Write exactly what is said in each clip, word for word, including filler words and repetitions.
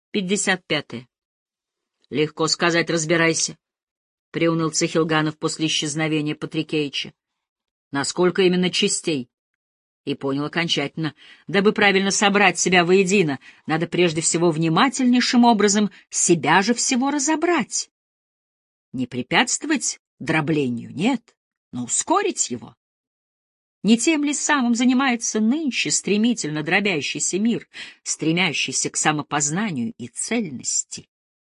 Пятьдесят пятое. Легко сказать, разбирайся, — приуныл Цехилганов после исчезновения Патрикеича. Насколько именно частей? И понял окончательно. Дабы правильно собрать себя воедино, надо прежде всего внимательнейшим образом себя же всего разобрать. Не препятствовать дроблению, нет, но ускорить его. Не тем ли самым занимается нынче стремительно дробящийся мир, стремящийся к самопознанию и цельности?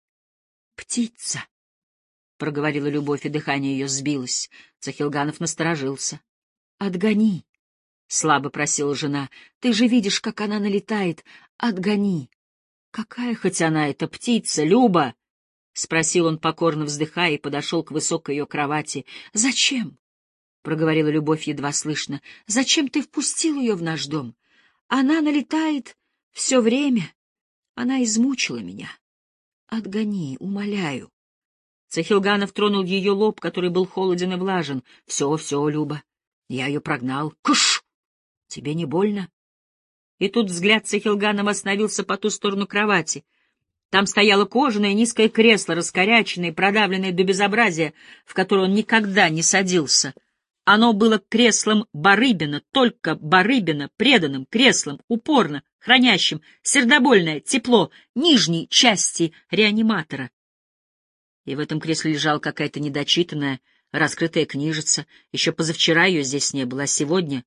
«Птица!» — проговорила Любовь, и дыхание ее сбилось. Цахилганов насторожился. «Отгони!» — слабо просила жена. «Ты же видишь, как она налетает. Отгони!» «Какая хоть она эта птица, Люба?» — спросил он, покорно вздыхая, и подошел к высокой ее кровати. «Зачем?» — проговорила Любовь едва слышно. — Зачем ты впустил ее в наш дом? Она налетает все время. Она измучила меня. Отгони, умоляю. Цахилганов тронул ее лоб, который был холоден и влажен. — Все, все, Люба. Я ее прогнал. — Кыш! Тебе не больно? И тут взгляд Цахилганова остановился по ту сторону кровати. Там стояло кожаное низкое кресло, раскоряченное, продавленное до безобразия, в которое он никогда не садился. Оно было креслом Барыбина, только Барыбина, преданным креслом, упорно хранящим сердобольное тепло нижней части реаниматора. И в этом кресле лежала какая-то недочитанная, раскрытая книжица. Еще позавчера ее здесь не было, а сегодня,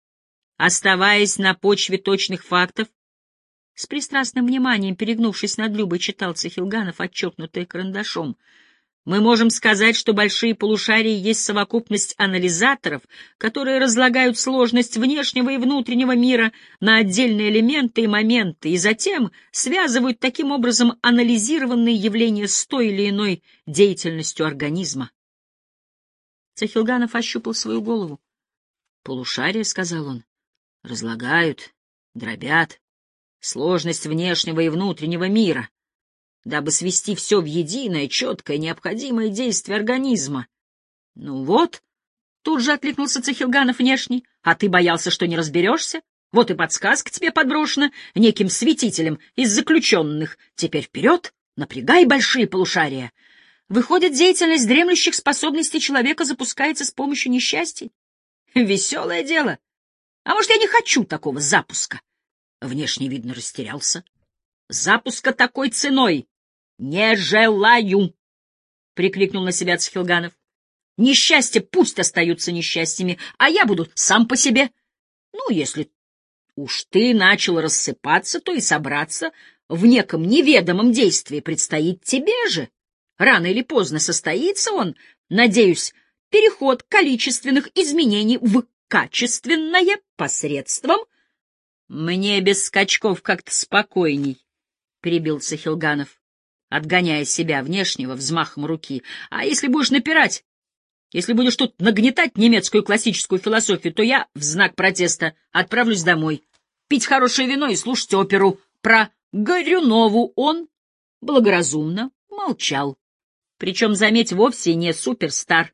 оставаясь на почве точных фактов, с пристрастным вниманием, перегнувшись над Любой, читал Цахилганов, отчеркнутое карандашом. Мы можем сказать, что большие полушария есть совокупность анализаторов, которые разлагают сложность внешнего и внутреннего мира на отдельные элементы и моменты, и затем связывают таким образом анализированные явления с той или иной деятельностью организма. Цахилганов ощупал свою голову. «Полушария, — сказал он, — разлагают, дробят сложность внешнего и внутреннего мира, дабы свести все в единое, четкое, необходимое действие организма. — Ну вот, — тут же откликнулся Цахилганов внешний, — а ты боялся, что не разберешься? Вот и подсказка тебе подброшена неким светителем из заключенных. Теперь вперед, напрягай большие полушария. Выходит, деятельность дремлющих способностей человека запускается с помощью несчастий? Веселое дело. А может, я не хочу такого запуска? Внешне, видно, растерялся. Запуска такой ценой не желаю, — прикрикнул на себя Цахилганов. Несчастья пусть остаются несчастьями, а я буду сам по себе. Ну, если уж ты начал рассыпаться, то и собраться в неком неведомом действии предстоит тебе же. Рано или поздно состоится он, надеюсь, переход количественных изменений в качественное посредством. Мне без скачков как-то спокойней, — перебил Цахилганов, отгоняя себя внешнего взмахом руки. А если будешь напирать, если будешь тут нагнетать немецкую классическую философию, то я в знак протеста отправлюсь домой, пить хорошее вино и слушать оперу. Про Горюнову он благоразумно молчал. Причем, заметь, вовсе не суперстар.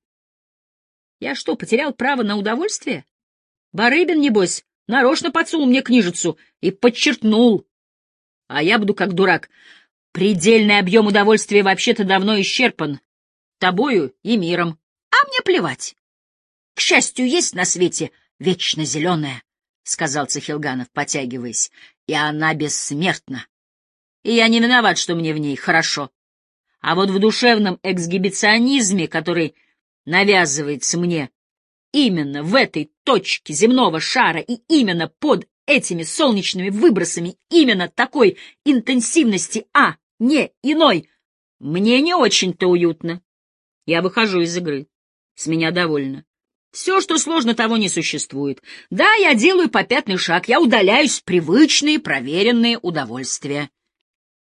Я что, потерял право на удовольствие? Барыбин, небось, нарочно подсунул мне книжицу и подчеркнул. А я буду как дурак. Предельный объем удовольствия вообще-то давно исчерпан. Тобою и миром. А мне плевать. К счастью, есть на свете вечно зеленая, — сказал Цахилганов, потягиваясь, — и она бессмертна. И я не виноват, что мне в ней хорошо. А вот в душевном эксгибиционизме, который навязывается мне именно в этой точке земного шара и именно под этими солнечными выбросами именно такой интенсивности, а не иной, мне не очень-то уютно. Я выхожу из игры. С меня довольно. Все, что сложно, того не существует. Да, я делаю попятный шаг, я удаляюсь в привычные, проверенные удовольствия.